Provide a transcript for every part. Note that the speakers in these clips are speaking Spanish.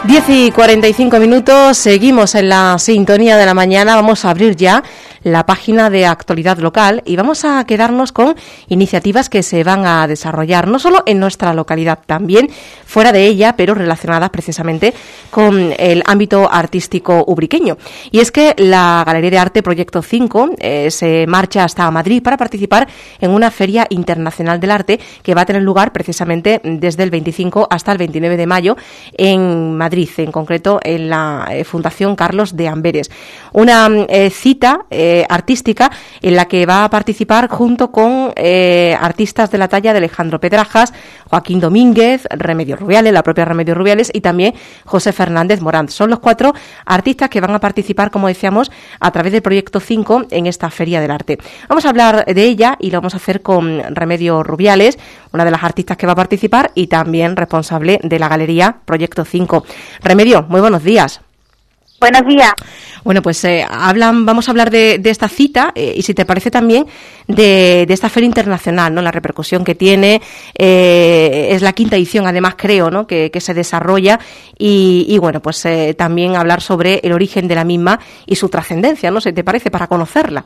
10:45, seguimos en la sintonía de la mañana. Vamos a abrir ya la página de actualidad local y vamos a quedarnos con iniciativas que se van a desarrollar no solo en nuestra localidad, también fuera de ella, pero relacionadas precisamente con el ámbito artístico ubriqueño. Y es que la Galería de Arte Proyecto 5 se marcha hasta Madrid para participar en una feria internacional del arte que va a tener lugar precisamente desde el 25 hasta el 29 de mayo en Madrid, en concreto en la Fundación Carlos de Amberes. Una cita artística en la que va a participar junto con artistas de la talla de Alejandro Pedrajas, Joaquín Domínguez, Remedios Rubiales, la propia Remedios Rubiales y también José Fernández Morán. Son los 4 artistas que van a participar, como decíamos, a través del Proyecto 5 en esta Feria del Arte. Vamos a hablar de ella y lo vamos a hacer con Remedios Rubiales, una de las artistas que va a participar y también responsable de la Galería Proyecto 5. Remedio, muy buenos días. Buenos días. Bueno, pues vamos a hablar de esta cita y si te parece también de esta feria internacional, ¿no? La repercusión que tiene, es la 5ª edición, además creo, ¿no? Que se desarrolla y bueno, pues también hablar sobre el origen de la misma y su trascendencia, ¿no? ¿Se te parece para conocerla?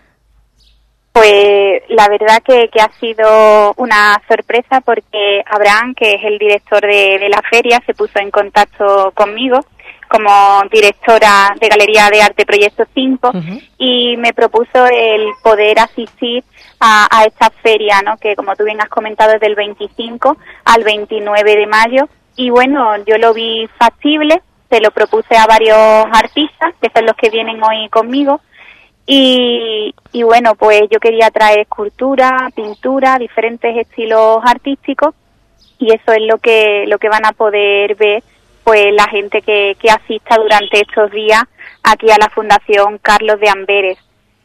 Pues la verdad que ha sido una sorpresa porque Abraham, que es el director de la feria, se puso en contacto conmigo como directora de Galería de Arte Proyecto 5 y me propuso el poder asistir a esta feria, ¿no? Que como tú bien has comentado es del 25 al 29 de mayo y bueno, yo lo vi factible, se lo propuse a varios artistas, que son los que vienen hoy conmigo y bueno, pues yo quería traer escultura, pintura, diferentes estilos artísticos y eso es lo que van a poder ver pues la gente que asista durante estos días aquí a la Fundación Carlos de Amberes.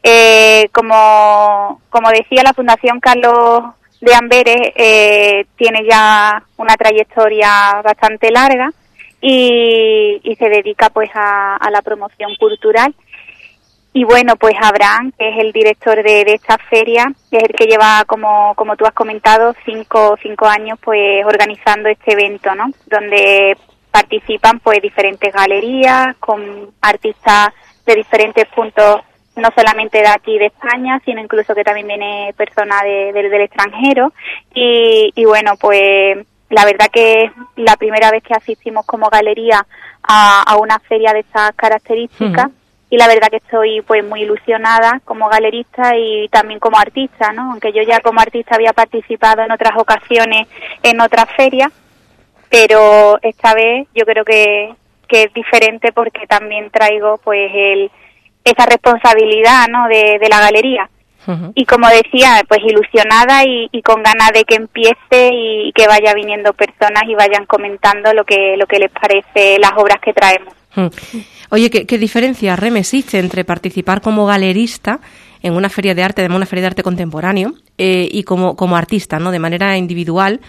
Como decía, la Fundación Carlos de Amberes tiene ya una trayectoria bastante larga y se dedica pues a la promoción cultural. Y bueno, pues Abraham, que es el director de esta feria, que es el que lleva, como tú has comentado, cinco años pues organizando este evento, ¿no? Donde participan pues diferentes galerías con artistas de diferentes puntos, no solamente de aquí de España, sino incluso que también viene persona del extranjero y bueno, pues la verdad que es la primera vez que asistimos como galería a una feria de estas características y la verdad que estoy pues muy ilusionada como galerista y también como artista, ¿no? Aunque yo ya como artista había participado en otras ocasiones en otras ferias, pero esta vez yo creo que es diferente porque también traigo pues esa responsabilidad, ¿no? de la galería. Y como decía, pues ilusionada y con ganas de que empiece y que vaya viniendo personas y vayan comentando lo que les parece las obras que traemos. Oye, ¿qué diferencia, Rem, existe entre participar como galerista en una feria de arte, además una feria de arte contemporáneo, y como artista, ¿no? De manera individual?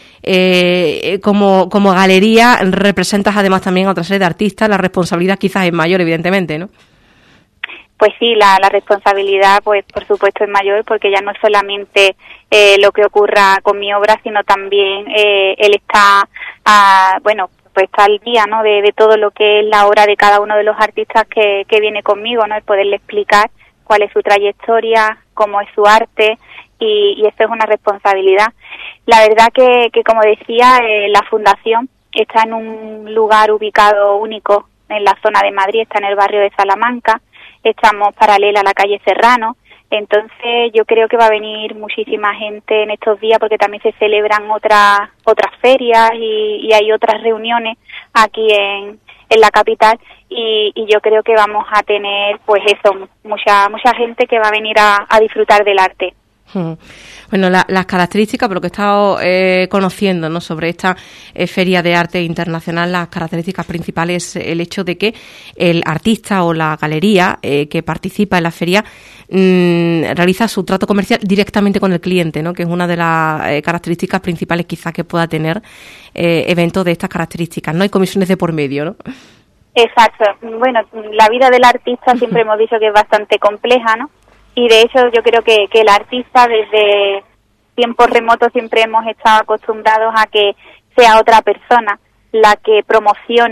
Como galería representas además también a otra serie de artistas, la responsabilidad quizás es mayor, evidentemente, ¿no? Pues sí, la responsabilidad, pues por supuesto es mayor porque ya no es solamente lo que ocurra con mi obra, sino también él está, pues está al día, ¿no? De todo lo que es la obra de cada uno de los artistas que viene conmigo, ¿no? El poderle explicar cuál es su trayectoria, cómo es su arte y esto es una responsabilidad. La verdad que como decía, la fundación está en un lugar ubicado único en la zona de Madrid, está en el barrio de Salamanca, estamos paralela a la calle Serrano, entonces yo creo que va a venir muchísima gente en estos días porque también se celebran otras ferias y hay otras reuniones aquí en la capital y yo creo que vamos a tener pues eso, mucha gente que va a venir a disfrutar del arte. Bueno, las características, por lo que he estado conociendo, ¿no? Sobre esta feria de arte internacional, las características principales, el hecho de que el artista o la galería que participa en la feria realiza su trato comercial directamente con el cliente, ¿no? Que es una de las características principales quizás que pueda tener eventos de estas características. No hay comisiones de por medio, ¿no? Exacto. Bueno, la vida del artista siempre hemos dicho que es bastante compleja, ¿no? Y de hecho yo creo que el artista desde tiempos remotos siempre hemos estado acostumbrados a que sea otra persona la que promocione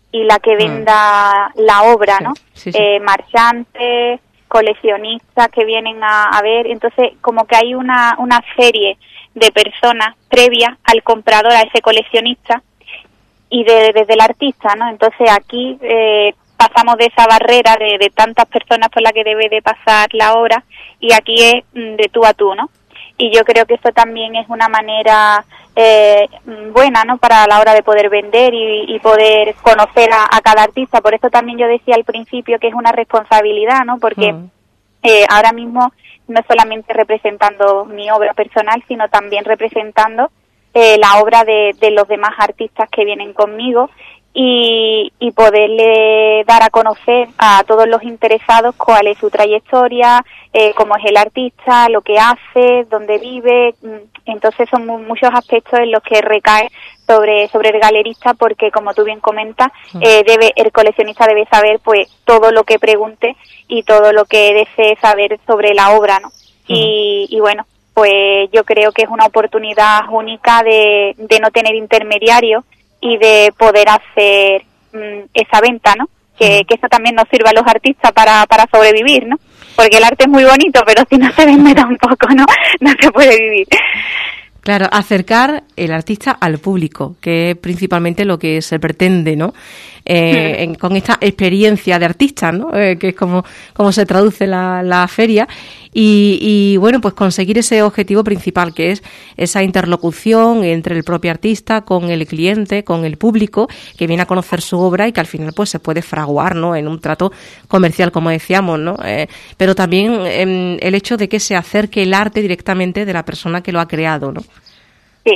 y la que venda la obra, ¿no? Sí, sí. Marchantes, coleccionistas que vienen a ver. Entonces, como que hay una serie de personas previas al comprador, a ese coleccionista, y desde el artista, ¿no? Entonces aquí pasamos de esa barrera de tantas personas por las que debe de pasar la obra, y aquí es de tú a tú, ¿no? Y yo creo que eso también es una manera buena, ¿no?, para la hora de poder vender y poder conocer a cada artista. Por eso también yo decía al principio que es una responsabilidad, ¿no?, porque ahora mismo no solamente representando mi obra personal, sino también representando la obra de los demás artistas que vienen conmigo, y poderle dar a conocer a todos los interesados cuál es su trayectoria, cómo es el artista, lo que hace, dónde vive. Entonces son muchos aspectos en los que recae sobre el galerista, porque como tú bien comentas, el coleccionista debe saber pues todo lo que pregunte y todo lo que desee saber sobre la obra, ¿no? Y bueno, pues yo creo que es una oportunidad única de no tener intermediarios y de poder hacer esa venta, ¿no? Que eso también nos sirva a los artistas para sobrevivir, ¿no? Porque el arte es muy bonito, pero si no se vende tampoco, ¿no? No se puede vivir. Claro, acercar el artista al público, que es principalmente lo que se pretende, ¿no? Con esta experiencia de artista, ¿no? Que es como se traduce la feria. Y bueno, pues conseguir ese objetivo principal, que es esa interlocución entre el propio artista con el cliente, con el público, que viene a conocer su obra y que al final pues se puede fraguar, ¿no?, en un trato comercial, como decíamos, ¿no? Pero también el hecho de que se acerque el arte directamente de la persona que lo ha creado, ¿no? Sí,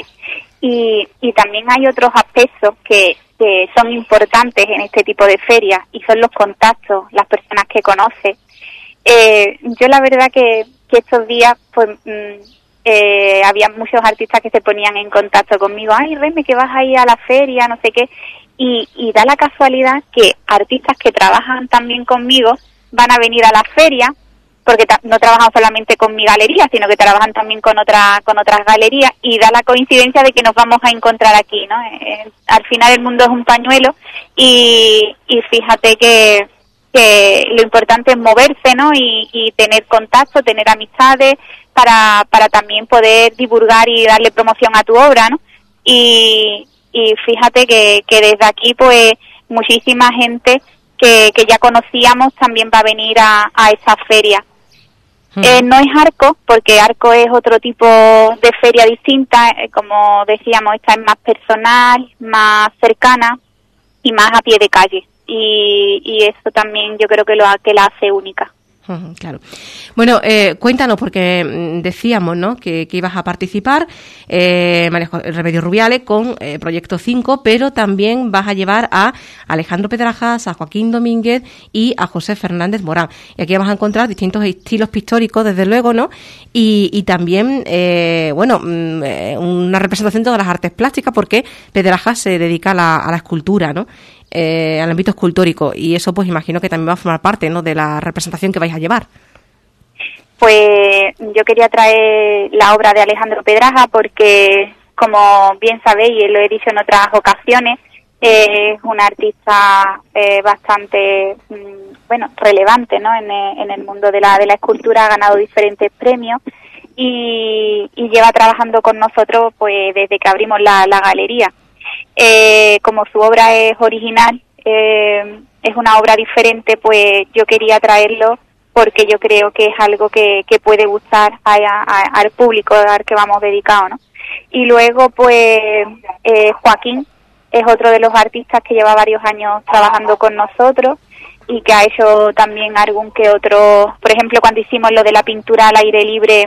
y también hay otros aspectos que son importantes en este tipo de ferias, y son los contactos, las personas que conoces. Yo la verdad que estos días pues había muchos artistas que se ponían en contacto conmigo. Ay, Reme, que vas a ir a la feria, no sé qué, y da la casualidad que artistas que trabajan también conmigo van a venir a la feria, porque no trabajan solamente con mi galería, sino que trabajan también con otras galerías, y da la coincidencia de que nos vamos a encontrar aquí, ¿no? Al final el mundo es un pañuelo, y fíjate que lo importante es moverse, ¿no? Y tener contacto, tener amistades para también poder divulgar y darle promoción a tu obra, ¿no? Y fíjate que desde aquí pues muchísima gente que ya conocíamos también va a venir a esa feria. No es Arco, porque Arco es otro tipo de feria distinta, como decíamos, esta es más personal, más cercana y más a pie de calle. Y eso también yo creo que la hace única. Claro. Bueno, cuéntanos, porque decíamos, ¿no?, que ibas a participar, María Remedios Rubiales, con Proyecto 5, pero también vas a llevar a Alejandro Pedrajas, a Joaquín Domínguez y a José Fernández Morán. Y aquí vamos a encontrar distintos estilos pictóricos, desde luego, ¿no? Y también, una representación de todas las artes plásticas, porque Pedrajas se dedica a la escultura, ¿no?, al ámbito escultórico, y eso pues imagino que también va a formar parte, ¿no?, de la representación que vais a llevar. Pues yo quería traer la obra de Alejandro Pedraja porque, como bien sabéis, y lo he dicho en otras ocasiones, es un artista bastante relevante, ¿no?, en el mundo de la escultura. Ha ganado diferentes premios y lleva trabajando con nosotros pues desde que abrimos la galería. Como su obra es original, es una obra diferente, pues yo quería traerlo porque yo creo que es algo que puede gustar al público al que vamos dedicado, ¿no? Y luego pues Joaquín es otro de los artistas que lleva varios años trabajando con nosotros y que ha hecho también algún que otro, por ejemplo, cuando hicimos lo de la pintura al aire libre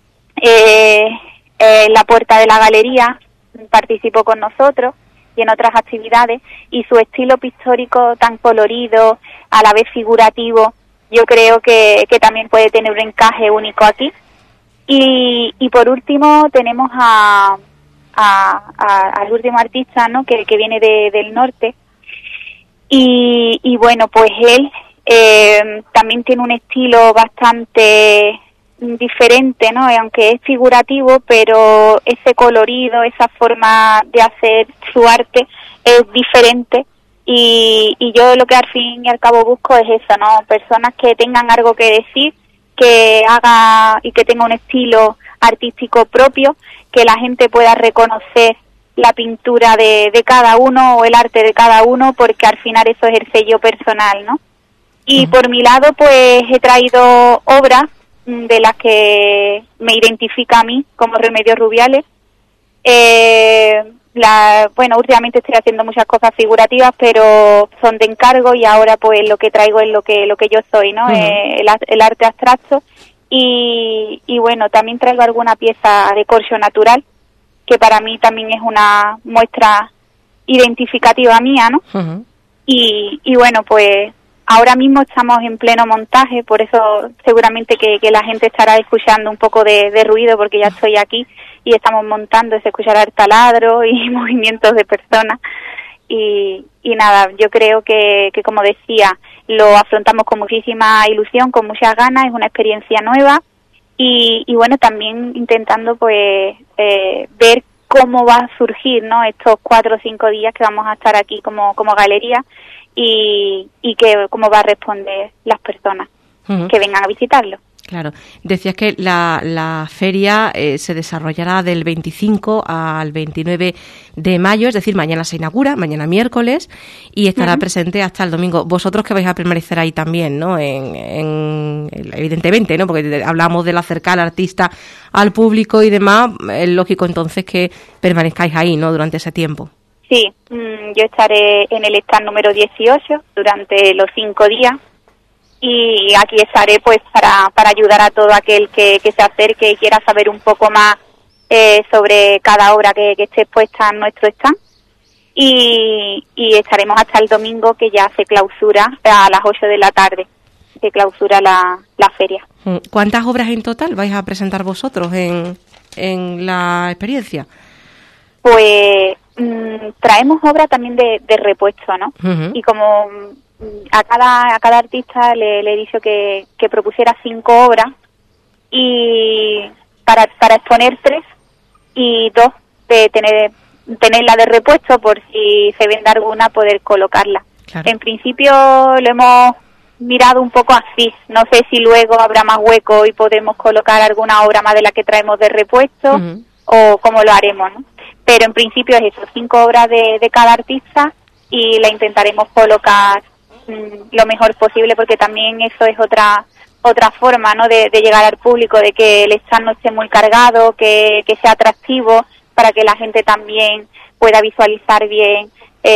en la puerta de la galería, participó con nosotros, y en otras actividades, y su estilo pictórico tan colorido, a la vez figurativo, yo creo que también puede tener un encaje único aquí. Y por último tenemos al último artista, ¿no?, que viene del norte, y bueno, pues él también tiene un estilo bastante diferente, ¿no?, aunque es figurativo, pero ese colorido, esa forma de hacer su arte es diferente Y yo lo que al fin y al cabo busco es eso, ¿no? Personas que tengan algo que decir, que haga y que tenga un estilo artístico propio, que la gente pueda reconocer la pintura de cada uno o el arte de cada uno, porque al final eso es el sello personal, ¿no? Y por mi lado, pues he traído obras de las que me identifica a mí como Remedios Rubiales. Bueno, últimamente estoy haciendo muchas cosas figurativas, pero son de encargo, y ahora pues lo que traigo es lo que yo soy, ¿no? El arte abstracto. Y bueno, también traigo alguna pieza de corcho natural, que para mí también es una muestra identificativa mía, ¿no? Y bueno, pues ahora mismo estamos en pleno montaje, por eso seguramente que la gente estará escuchando un poco de ruido, porque ya estoy aquí y estamos montando, se escuchará el taladro y movimientos de personas. Y nada, yo creo que como decía, lo afrontamos con muchísima ilusión, con muchas ganas, es una experiencia nueva, y bueno, también intentando pues ver cómo va a surgir, ¿no? Estos 4 o 5 días que vamos a estar aquí como galería, y que cómo va a responder las personas que vengan a visitarlo. Claro. Decías que la feria se desarrollará del 25 al 29 de mayo, es decir, mañana se inaugura, mañana miércoles, y estará presente hasta el domingo. Vosotros que vais a permanecer ahí también, ¿no? Evidentemente, ¿no? Porque hablamos del acercar al artista al público y demás, es lógico entonces que permanezcáis ahí, ¿no? Durante ese tiempo. Sí, yo estaré en el stand número 18 durante los 5 días. Y aquí estaré pues para ayudar a todo aquel que se acerque y quiera saber un poco más sobre cada obra que esté expuesta en nuestro stand. Y estaremos hasta el domingo, que ya se clausura a las 8 de la tarde, se clausura la feria. ¿Cuántas obras en total vais a presentar vosotros en la experiencia? Pues traemos obras también de repuesto, ¿no? Y como a cada artista le he dicho que propusiera 5 obras, y para exponer 3 y 2 de tenerla de repuesto, por si se vende alguna poder colocarla. Claro. En principio lo hemos mirado un poco así, no sé si luego habrá más hueco y podemos colocar alguna obra más de la que traemos de repuesto o cómo lo haremos, ¿no? Pero en principio es eso, 5 obras de cada artista, y la intentaremos colocar lo mejor posible, porque también eso es otra forma, ¿no? de llegar al público, de que el stand no esté muy cargado, que sea atractivo, para que la gente también pueda visualizar bien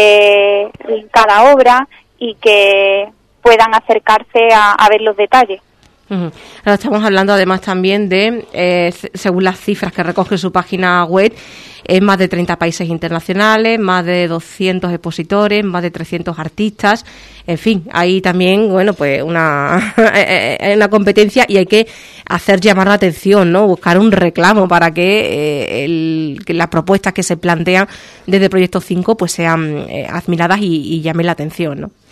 cada obra, y que puedan acercarse a ver los detalles. Ahora estamos hablando además también de, según las cifras que recoge su página web, más de 30 países internacionales, más de 200 expositores, más de 300 artistas, en fin, hay también, bueno, pues una competencia, y hay que hacer llamar la atención, ¿no? Buscar un reclamo para que las propuestas que se plantean desde Proyecto 5 pues sean admiradas y llamen la atención, ¿no?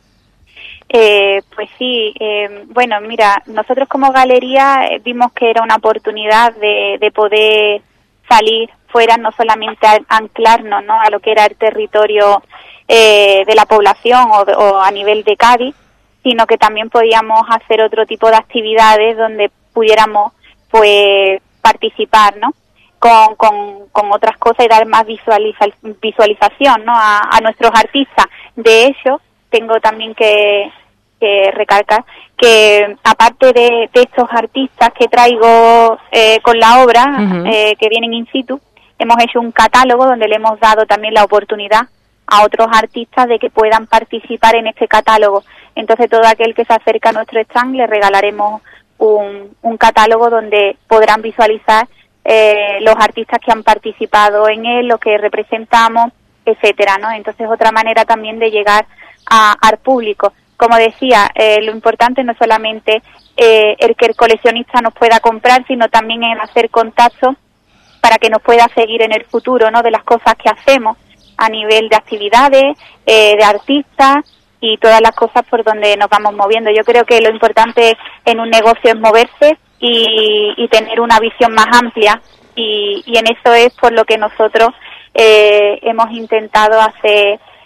Pues sí, bueno, mira, nosotros como galería vimos que era una oportunidad de poder salir fuera, no solamente anclarnos, ¿no? a lo que era el territorio de la población o a nivel de Cádiz, sino que también podíamos hacer otro tipo de actividades donde pudiéramos pues participar, ¿no? Con otras cosas, y dar más visualización, ¿no? a nuestros artistas. De hecho, tengo también que recalcar que aparte de estos artistas que traigo con la obra, que vienen in situ, hemos hecho un catálogo donde le hemos dado también la oportunidad a otros artistas de que puedan participar en este catálogo. Entonces todo aquel que se acerca a nuestro stand le regalaremos un catálogo donde podrán visualizar los artistas que han participado en él, lo que representamos, etcétera, ¿no? Entonces otra manera también de llegar al público. Como decía, lo importante no es solamente el que el coleccionista nos pueda comprar, sino también en hacer contactos para que nos pueda seguir en el futuro, ¿no? De las cosas que hacemos a nivel de actividades, de artistas y todas las cosas por donde nos vamos moviendo. Yo creo que lo importante en un negocio es moverse y tener una visión más amplia, y en eso es por lo que nosotros hemos intentado hacer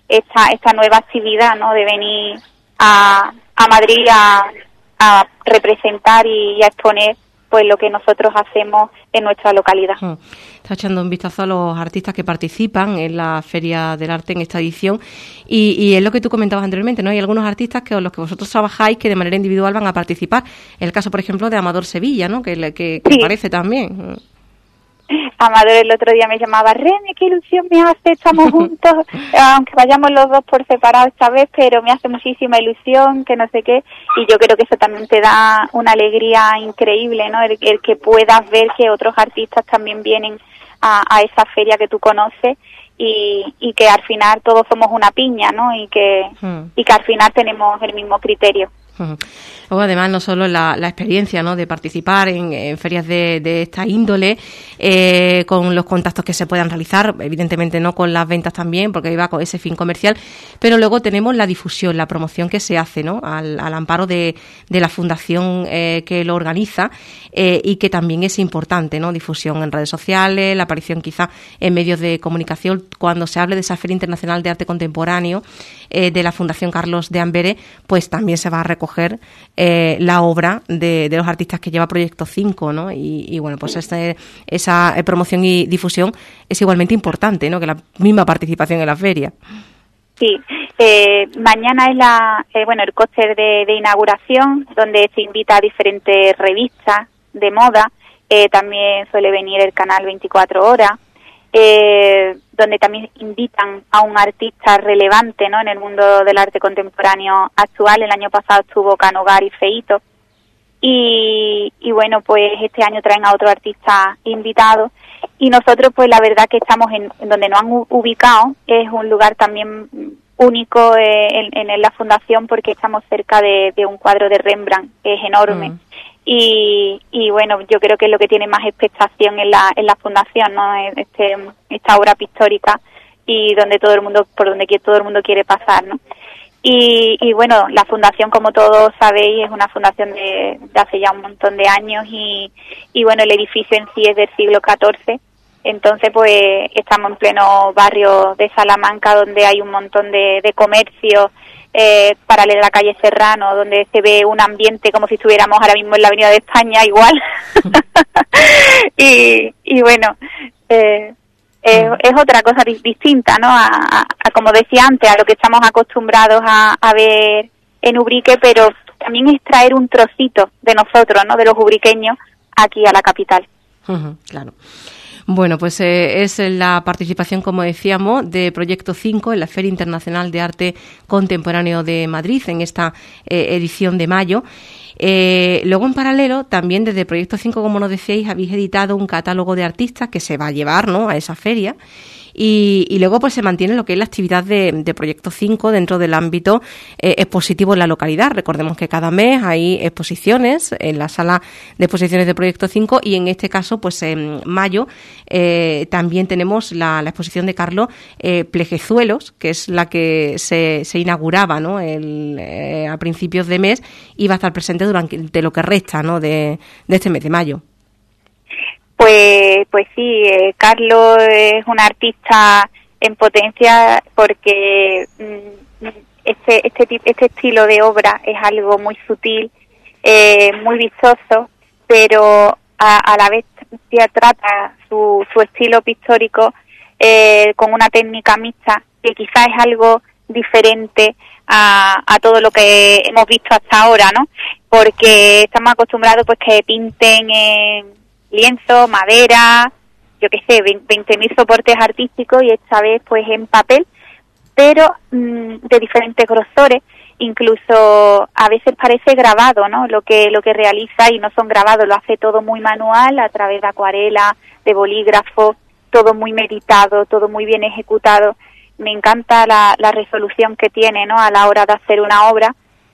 esta nueva actividad, ¿no? De venir a Madrid a representar y a exponer pues lo que nosotros hacemos en nuestra localidad. Está echando un vistazo a los artistas que participan en la Feria del Arte en esta edición y es lo que tú comentabas anteriormente, ¿no? Hay algunos artistas con los que vosotros trabajáis que de manera individual van a participar. El caso, por ejemplo, de Amador Sevilla, ¿no? Que sí. Aparece también. Amador el otro día me llamaba, Reme, qué ilusión me hace, estamos juntos, aunque vayamos los dos por separado esta vez, pero me hace muchísima ilusión, que no sé qué, y yo creo que eso también te da una alegría increíble, ¿no? El que puedas ver que otros artistas también vienen a esa feria que tú conoces y que al final todos somos una piña, ¿no? Y que al final tenemos el mismo criterio. Luego, además, no solo la experiencia, ¿no?, de participar en ferias de esta índole, con los contactos que se puedan realizar, evidentemente no con las ventas también, porque iba con ese fin comercial, pero luego tenemos la difusión, la promoción que se hace, ¿no?, al amparo de la fundación que lo organiza, y que también es importante, ¿no?, difusión en redes sociales, la aparición quizá en medios de comunicación, cuando se hable de esa Feria Internacional de Arte Contemporáneo de la Fundación Carlos de Amberes, pues también se va a recoger la obra de los artistas que lleva Proyecto 5, ¿no? Y bueno, pues esa promoción y difusión es igualmente importante, ¿no?, que la misma participación en la feria. Sí, mañana es el cóctel de inauguración, donde se invita a diferentes revistas de moda, también suele venir el canal 24 Horas, donde también invitan a un artista relevante, ¿no?, en el mundo del arte contemporáneo actual. El año pasado estuvo Canogar y Feito, y bueno, pues este año traen a otro artista invitado, y nosotros pues la verdad que estamos en donde nos han ubicado, es un lugar también único en la fundación, porque estamos cerca de un cuadro de Rembrandt, que es enorme. Y bueno, yo creo que es lo que tiene más expectación en la fundación, ¿no?, esta obra pictórica, y donde todo el mundo quiere pasar, ¿no? Y bueno, la fundación, como todos sabéis, es una fundación de hace ya un montón de años, y bueno, el edificio en sí es del siglo XIV. Entonces pues estamos en pleno barrio de Salamanca, donde hay un montón de comercios, paralela a la calle Serrano, donde se ve un ambiente como si estuviéramos ahora mismo en la Avenida de España, igual. y bueno, es otra cosa distinta, ¿no?, a como decía antes, a lo que estamos acostumbrados a ver en Ubrique, pero también es traer un trocito de nosotros, ¿no?, de los ubriqueños, aquí a la capital. Claro. Bueno, pues es la participación, como decíamos, de Proyecto 5 en la Feria Internacional de Arte Contemporáneo de Madrid en esta edición de mayo. Luego, en paralelo, también desde Proyecto 5, como nos decíais, habéis editado un catálogo de artistas que se va a llevar, ¿no?, a esa feria. Y luego pues se mantiene lo que es la actividad de Proyecto 5 dentro del ámbito expositivo en la localidad. Recordemos que cada mes hay exposiciones en la sala de exposiciones de Proyecto 5, y en este caso pues en mayo también tenemos la exposición de Carlos Plejezuelos, que es la que se inauguraba, ¿no?, a principios de mes, y va a estar presente durante lo que resta, ¿no?, de este mes de mayo. Pues sí, Carlos es un artista en potencia, porque este estilo de obra es algo muy sutil, muy vistoso, pero a la vez ya trata su estilo pictórico con una técnica mixta, que quizás es algo diferente a todo lo que hemos visto hasta ahora, ¿no? Porque estamos acostumbrados pues que pinten en lienzo, madera, yo qué sé, 20.000 soportes artísticos, y esta vez pues en papel, pero de diferentes grosores. Incluso a veces parece grabado, ¿no?, lo que realiza, y no son grabados, lo hace todo muy manual, a través de acuarela, de bolígrafo, todo muy meditado, todo muy bien ejecutado. Me encanta la resolución que tiene, ¿no?, a la hora de hacer una obra.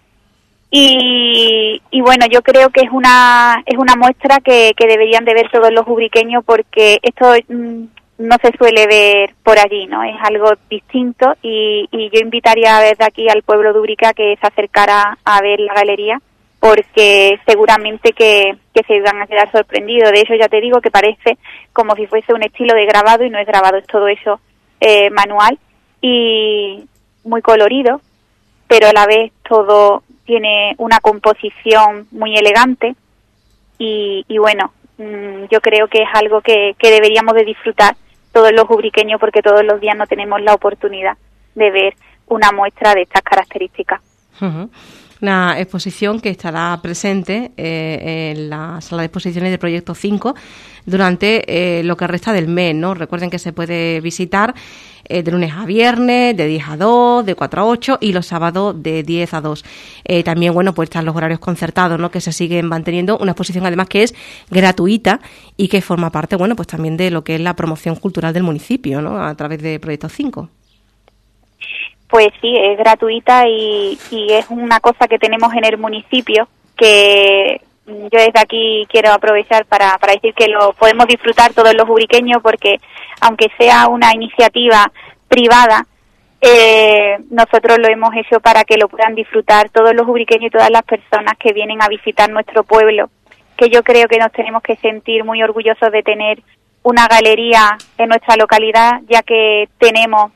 Y bueno, yo creo que es una muestra que deberían de ver todos los ubriqueños, porque esto no se suele ver por allí, ¿no? Es algo distinto, y yo invitaría desde aquí al pueblo de Ubrique a que se acercara a ver la galería, porque seguramente que se van a quedar sorprendidos. De hecho, ya te digo que parece como si fuese un estilo de grabado, y no es grabado, es todo eso manual. Y muy colorido, pero a la vez todo tiene una composición muy elegante y bueno, yo creo que es algo que deberíamos de disfrutar todos los ubriqueños, porque todos los días no tenemos la oportunidad de ver una muestra de estas características. Uh-huh. Una exposición que estará presente en la sala de exposiciones de Proyecto 5 durante lo que resta del mes, ¿no? Recuerden que se puede visitar de lunes a viernes, de 10 a 2, de 4 a 8 y los sábados de 10 a 2. También, bueno, pues están los horarios concertados, ¿no? Que se siguen manteniendo. Una exposición, además, que es gratuita y que forma parte, bueno, pues también de lo que es la promoción cultural del municipio, ¿no? A través de Proyecto 5. Pues sí, es gratuita y es una cosa que tenemos en el municipio que yo desde aquí quiero aprovechar para decir que lo podemos disfrutar todos los ubriqueños, porque aunque sea una iniciativa privada, nosotros lo hemos hecho para que lo puedan disfrutar todos los ubriqueños y todas las personas que vienen a visitar nuestro pueblo, que yo creo que nos tenemos que sentir muy orgullosos de tener una galería en nuestra localidad, ya que tenemos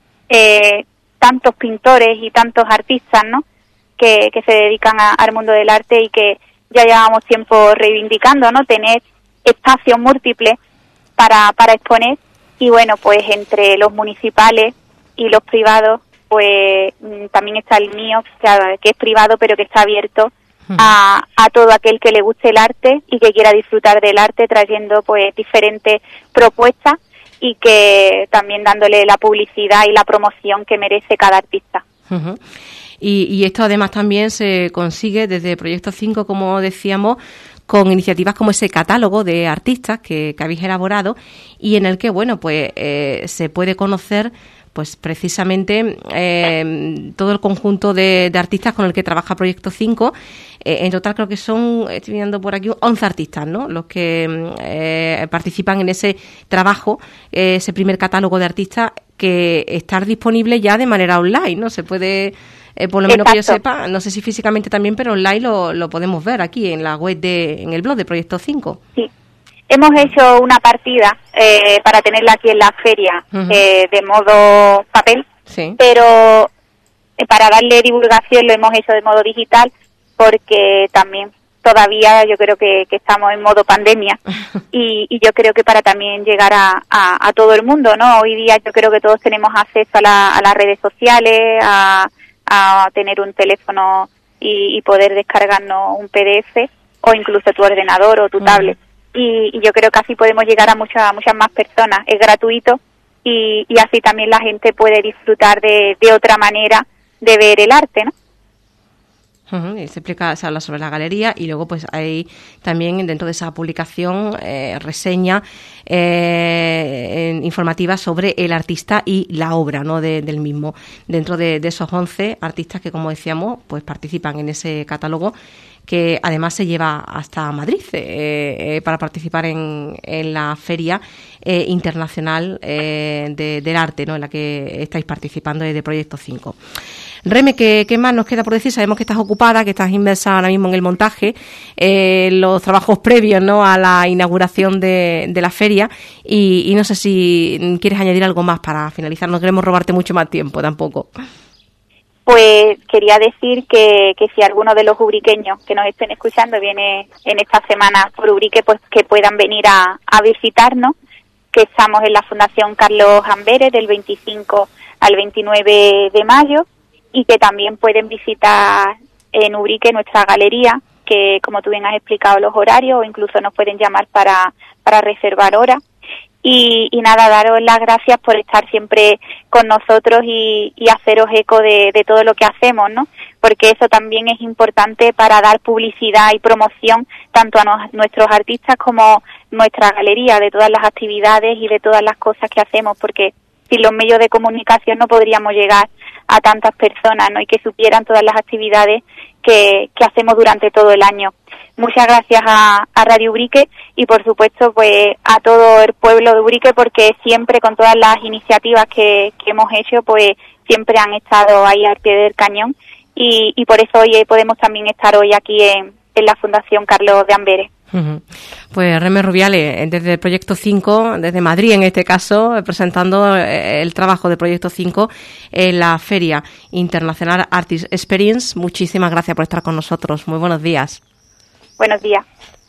tantos pintores y tantos artistas, ¿no? Que se dedican al mundo del arte y que ya llevamos tiempo reivindicando, ¿no? Tener espacios múltiples para exponer, y bueno, pues entre los municipales y los privados, pues también está el mío, que es privado pero que está abierto a todo aquel que le guste el arte y que quiera disfrutar del arte, trayendo pues diferentes propuestas y que también dándole la publicidad y la promoción que merece cada artista. Uh-huh. Y esto además también se consigue desde Proyecto 5, como decíamos, con iniciativas como ese catálogo de artistas que habéis elaborado y en el que, bueno, pues se puede conocer pues precisamente todo el conjunto de artistas con el que trabaja Proyecto 5. En total creo que son, estoy viendo por aquí, 11 artistas, ¿no? Los que participan en ese trabajo, ese primer catálogo de artistas que está disponible ya de manera online, ¿no? Se puede, por lo menos que yo sepa, no sé si físicamente también, pero online lo podemos ver aquí en la web, en el blog de Proyecto 5. Sí. Hemos hecho una partida para tenerla aquí en la feria de modo papel, sí, pero para darle divulgación lo hemos hecho de modo digital, porque también todavía yo creo que estamos en modo pandemia y yo creo que para también llegar a todo el mundo, ¿no? Hoy día yo creo que todos tenemos acceso a las redes sociales, a tener un teléfono y poder descargarnos un PDF o incluso tu ordenador o tu tablet. Y yo creo que así podemos llegar a muchas más personas. Es gratuito y así también la gente puede disfrutar de otra manera de ver el arte, ¿no? Se habla sobre la galería y luego pues hay también dentro de esa publicación reseña informativa sobre el artista y la obra, ¿no? del mismo, dentro de esos 11 artistas que, como decíamos, pues participan en ese catálogo, que además se lleva hasta Madrid para participar en la Feria Internacional del Arte, ¿no? En la que estáis participando desde Proyecto 5. Reme, ¿qué más nos queda por decir? Sabemos que estás ocupada, que estás inmersa ahora mismo en el montaje, los trabajos previos, ¿no? A la inauguración de la feria, y no sé si quieres añadir algo más para finalizar. No queremos robarte mucho más tiempo tampoco. Pues quería decir que si alguno de los ubriqueños que nos estén escuchando viene en esta semana por Ubrique, pues que puedan venir a visitarnos, que estamos en la Fundación Carlos Amberes del 25 al 29 de mayo, y que también pueden visitar en Ubrique nuestra galería, que como tú bien has explicado los horarios, o incluso nos pueden llamar para reservar hora. Y nada, daros las gracias por estar siempre con nosotros y haceros eco de todo lo que hacemos, ¿no? Porque eso también es importante para dar publicidad y promoción tanto a nuestros artistas como nuestra galería, de todas las actividades y de todas las cosas que hacemos, porque sin los medios de comunicación no podríamos llegar a tantas personas, ¿no? Y que supieran todas las actividades que hacemos durante todo el año. Muchas gracias a Radio Ubrique y por supuesto pues a todo el pueblo de Ubrique, porque siempre con todas las iniciativas que hemos hecho pues siempre han estado ahí al pie del cañón y por eso hoy podemos también estar hoy aquí en la Fundación Carlos de Amberes. Pues Remé Rubiales, desde el Proyecto 5, desde Madrid en este caso, presentando el trabajo de Proyecto 5 en la Feria Internacional Artist Experience. Muchísimas gracias por estar con nosotros. Muy buenos días. Buenos días.